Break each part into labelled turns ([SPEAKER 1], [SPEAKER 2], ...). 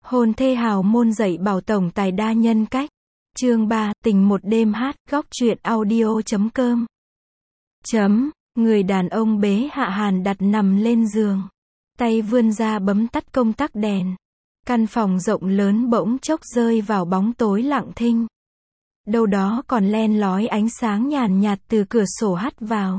[SPEAKER 1] Hôn thê hào môn dạy bảo tổng tài đa nhân cách. Chương 3, tình một đêm hát, góc truyện audio.com. Người đàn ông bế Hạ Hàn đặt nằm lên giường. Tay vươn ra bấm tắt công tắc đèn. Căn phòng rộng lớn bỗng chốc rơi vào bóng tối lặng thinh. Đâu đó còn len lói ánh sáng nhàn nhạt từ cửa sổ hắt vào.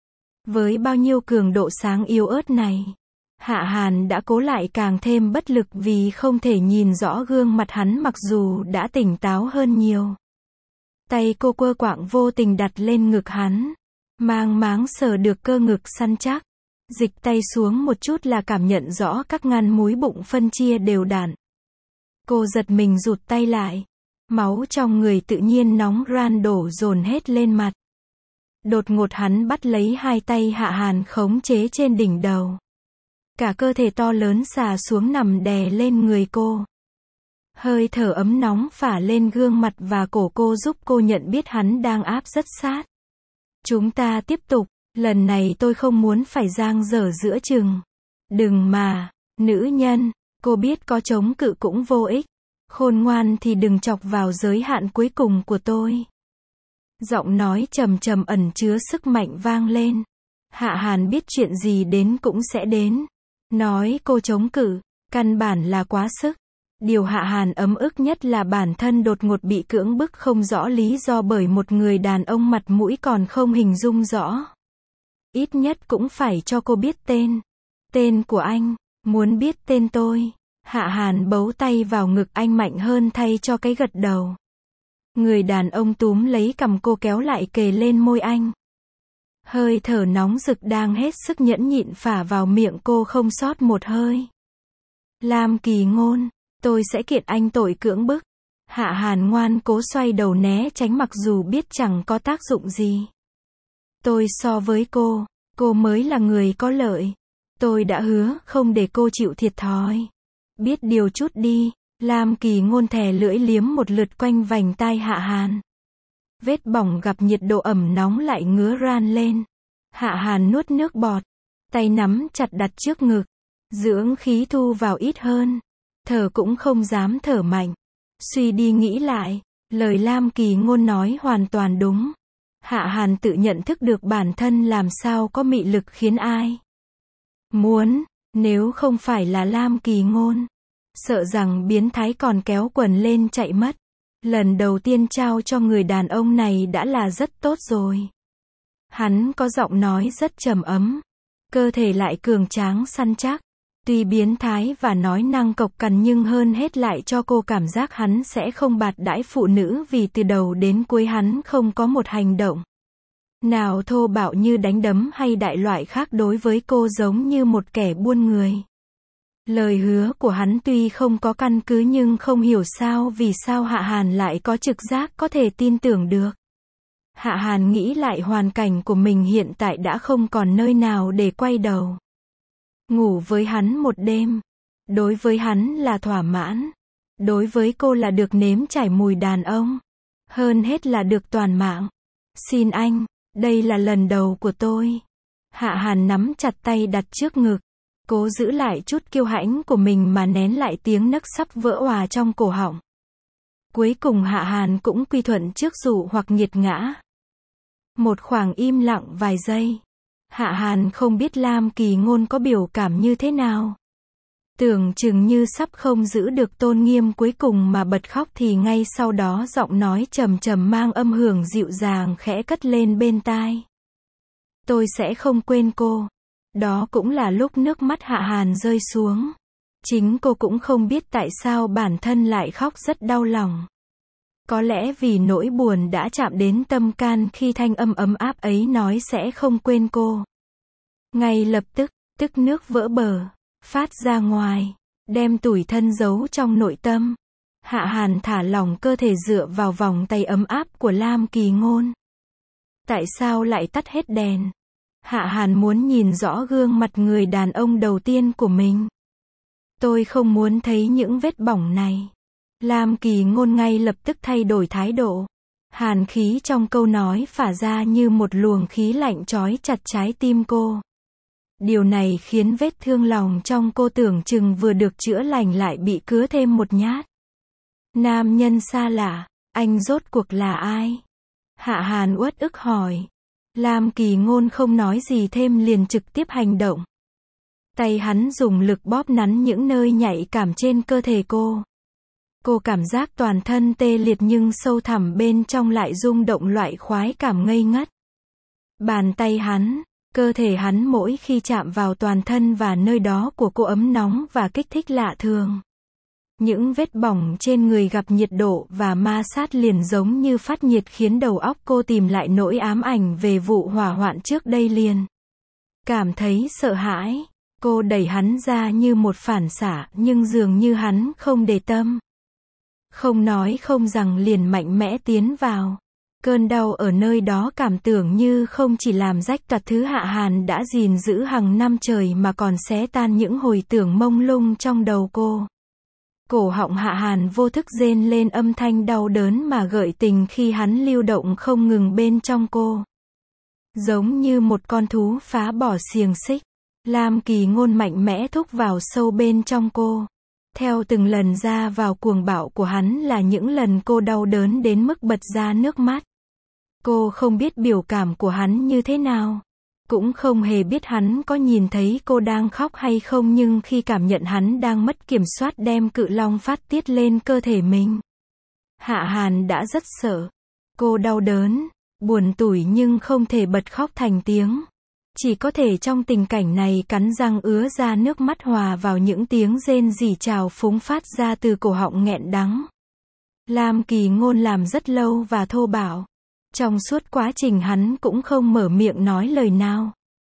[SPEAKER 1] Với bao nhiêu cường độ sáng yếu ớt này, Hạ Hàn đã cố lại càng thêm bất lực vì không thể nhìn rõ gương mặt hắn mặc dù đã tỉnh táo hơn nhiều. Tay cô quơ quạng vô tình đặt lên ngực hắn, mang máng sờ được cơ ngực săn chắc. Dịch tay xuống một chút là cảm nhận rõ các ngăn múi bụng phân chia đều đặn. Cô giật mình rụt tay lại. Máu trong người tự nhiên nóng ran đổ dồn hết lên mặt. Đột ngột hắn bắt lấy hai tay Hạ Hàn khống chế trên đỉnh đầu. Cả cơ thể to lớn xà xuống nằm đè lên người cô. Hơi thở ấm nóng phả lên gương mặt và cổ cô giúp cô nhận biết hắn đang áp rất sát. Chúng ta tiếp tục, lần này tôi không muốn phải giang dở giữa chừng. Đừng mà, nữ nhân, cô biết có chống cự cũng vô ích. Khôn ngoan thì đừng chọc vào giới hạn cuối cùng của tôi. Giọng nói trầm trầm ẩn chứa sức mạnh vang lên. Hạ Hàn biết chuyện gì đến cũng sẽ đến. Nói cô chống cự, căn bản là quá sức. Điều Hạ Hàn ấm ức nhất là bản thân đột ngột bị cưỡng bức không rõ lý do bởi một người đàn ông mặt mũi còn không hình dung rõ. Ít nhất cũng phải cho cô biết tên. Tên của anh, muốn biết tên tôi. Hạ Hàn bấu tay vào ngực anh mạnh hơn thay cho cái gật đầu. Người đàn ông túm lấy cằm cô kéo lại kề lên môi anh. Hơi thở nóng rực đang hết sức nhẫn nhịn phả vào miệng cô không sót một hơi. Lam Kỳ Ngôn, tôi sẽ kiện anh tội cưỡng bức. Hạ Hàn ngoan cố xoay đầu né tránh mặc dù biết chẳng có tác dụng gì. Tôi so với cô mới là người có lợi. Tôi đã hứa không để cô chịu thiệt thòi. Biết điều chút đi. Lam Kỳ Ngôn thè lưỡi liếm một lượt quanh vành tai Hạ Hàn. Vết bỏng gặp nhiệt độ ẩm nóng lại ngứa ran lên. Hạ Hàn nuốt nước bọt. Tay nắm chặt đặt trước ngực. Dưỡng khí thu vào ít hơn. Thở cũng không dám thở mạnh. Suy đi nghĩ lại. Lời Lam Kỳ Ngôn nói hoàn toàn đúng. Hạ Hàn tự nhận thức được bản thân làm sao có mị lực khiến ai muốn. Nếu không phải là Lam Kỳ Ngôn, sợ rằng biến thái còn kéo quần lên chạy mất. Lần đầu tiên trao cho người đàn ông này đã là rất tốt rồi. Hắn có giọng nói rất trầm ấm, cơ thể lại cường tráng săn chắc. Tuy biến thái và nói năng cộc cằn nhưng hơn hết lại cho cô cảm giác hắn sẽ không bạt đãi phụ nữ vì từ đầu đến cuối hắn không có một hành động nào thô bạo như đánh đấm hay đại loại khác đối với cô giống như một kẻ buôn người. Lời hứa của hắn tuy không có căn cứ nhưng không hiểu sao vì sao Hạ Hàn lại có trực giác có thể tin tưởng được. Hạ Hàn nghĩ lại hoàn cảnh của mình hiện tại đã không còn nơi nào để quay đầu. Ngủ với hắn một đêm. Đối với hắn là thỏa mãn. Đối với cô là được nếm trải mùi đàn ông. Hơn hết là được toàn mạng. Xin anh, đây là lần đầu của tôi. Hạ Hàn nắm chặt tay đặt trước ngực. Cố giữ lại chút kiêu hãnh của mình mà nén lại tiếng nấc sắp vỡ òa trong cổ họng. Cuối cùng Hạ Hàn cũng quy thuận trước dụ hoặc nghiệt ngã. Một khoảng im lặng vài giây. Hạ Hàn không biết Lam Kỳ Ngôn có biểu cảm như thế nào. Tưởng chừng như sắp không giữ được tôn nghiêm cuối cùng mà bật khóc thì ngay sau đó giọng nói trầm trầm mang âm hưởng dịu dàng khẽ cất lên bên tai. Tôi sẽ không quên cô. Đó cũng là lúc nước mắt Hạ Hàn rơi xuống. Chính cô cũng không biết tại sao bản thân lại khóc rất đau lòng. Có lẽ vì nỗi buồn đã chạm đến tâm can khi thanh âm ấm áp ấy nói sẽ không quên cô. Ngay lập tức, tức nước vỡ bờ, phát ra ngoài, đem tủi thân giấu trong nội tâm. Hạ Hàn thả lỏng cơ thể dựa vào vòng tay ấm áp của Lam Kỳ Ngôn. Tại sao lại tắt hết đèn? Hạ Hàn muốn nhìn rõ gương mặt người đàn ông đầu tiên của mình. Tôi không muốn thấy những vết bỏng này. Lam Kỳ Ngôn ngay lập tức thay đổi thái độ. Hàn khí trong câu nói phả ra như một luồng khí lạnh trói chặt trái tim cô. Điều này khiến vết thương lòng trong cô tưởng chừng vừa được chữa lành lại bị cứa thêm một nhát. Nam nhân xa lạ, anh rốt cuộc là ai? Hạ Hàn uất ức hỏi. Lam Kỳ Ngôn không nói gì thêm liền trực tiếp hành động. Tay hắn dùng lực bóp nắn những nơi nhạy cảm trên cơ thể cô. Cô cảm giác toàn thân tê liệt nhưng sâu thẳm bên trong lại rung động loại khoái cảm ngây ngất. Bàn tay hắn, cơ thể hắn mỗi khi chạm vào toàn thân và nơi đó của cô ấm nóng và kích thích lạ thường. Những vết bỏng trên người gặp nhiệt độ và ma sát liền giống như phát nhiệt khiến đầu óc cô tìm lại nỗi ám ảnh về vụ hỏa hoạn trước đây liền. Cảm thấy sợ hãi, cô đẩy hắn ra như một phản xạ nhưng dường như hắn không để tâm. Không nói không rằng liền mạnh mẽ tiến vào. Cơn đau ở nơi đó cảm tưởng như không chỉ làm rách toạc thứ Hạ Hàn đã gìn giữ hàng năm trời mà còn xé tan những hồi tưởng mông lung trong đầu cô. Cổ họng Hạ Hàn vô thức rên lên âm thanh đau đớn mà gợi tình khi hắn lưu động không ngừng bên trong cô. Giống như một con thú phá bỏ xiềng xích, Lam Kỳ Ngôn mạnh mẽ thúc vào sâu bên trong cô. Theo từng lần ra vào cuồng bạo của hắn là những lần cô đau đớn đến mức bật ra nước mắt. Cô không biết biểu cảm của hắn như thế nào. Cũng không hề biết hắn có nhìn thấy cô đang khóc hay không nhưng khi cảm nhận hắn đang mất kiểm soát đem cự long phát tiết lên cơ thể mình. Hạ Hàn đã rất sợ. Cô đau đớn, buồn tủi nhưng không thể bật khóc thành tiếng. Chỉ có thể trong tình cảnh này cắn răng ứa ra nước mắt hòa vào những tiếng rên rỉ trào phúng phát ra từ cổ họng nghẹn đắng. Lam Kỳ Ngôn làm rất lâu và thô bạo. Trong suốt quá trình hắn cũng không mở miệng nói lời nào.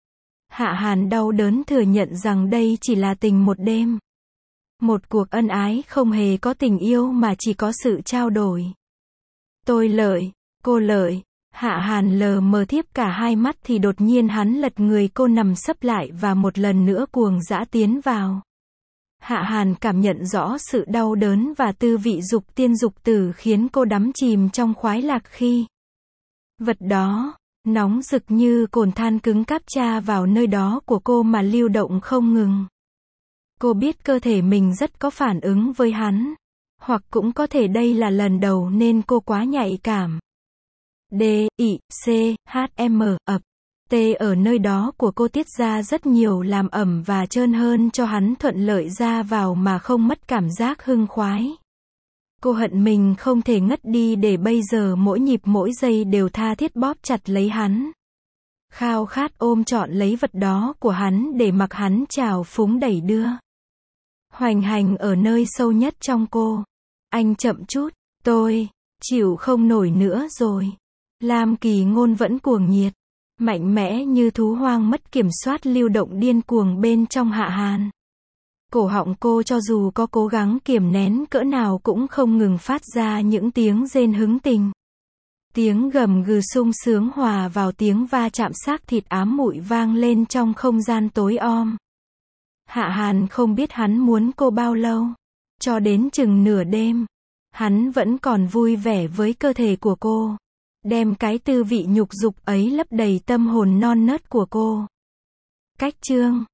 [SPEAKER 1] Hạ Hàn đau đớn thừa nhận rằng đây chỉ là tình một đêm. Một cuộc ân ái không hề có tình yêu mà chỉ có sự trao đổi. Tôi lợi, cô lợi. Hạ Hàn lờ mờ thiếp cả hai mắt thì đột nhiên hắn lật người cô nằm sấp lại và một lần nữa cuồng dã tiến vào. Hạ Hàn cảm nhận rõ sự đau đớn và tư vị dục tiên dục tử khiến cô đắm chìm trong khoái lạc khi vật đó, nóng rực như cồn than cứng cáp tra vào nơi đó của cô mà lưu động không ngừng. Cô biết cơ thể mình rất có phản ứng với hắn. Hoặc cũng có thể đây là lần đầu nên cô quá nhạy cảm. D, I, C, H, M, ập. T ở nơi đó của cô tiết ra rất nhiều làm ẩm và trơn hơn cho hắn thuận lợi ra vào mà không mất cảm giác hưng khoái. Cô hận mình không thể ngất đi để bây giờ mỗi nhịp mỗi giây đều tha thiết bóp chặt lấy hắn. Khao khát ôm trọn lấy vật đó của hắn để mặc hắn trào phúng đẩy đưa. Hoành hành ở nơi sâu nhất trong cô. Anh chậm chút, tôi chịu không nổi nữa rồi. Lam Kỳ Ngôn vẫn cuồng nhiệt, mạnh mẽ như thú hoang mất kiểm soát lưu động điên cuồng bên trong Hạ Hàn. Cổ họng cô cho dù có cố gắng kiềm nén cỡ nào cũng không ngừng phát ra những tiếng rên hứng tình. Tiếng gầm gừ sung sướng hòa vào tiếng va chạm xác thịt ám mụi vang lên trong không gian tối om. Hạ Hàn không biết hắn muốn cô bao lâu. Cho đến chừng nửa đêm, hắn vẫn còn vui vẻ với cơ thể của cô. Đem cái tư vị nhục dục ấy lấp đầy tâm hồn non nớt của cô. Cách chương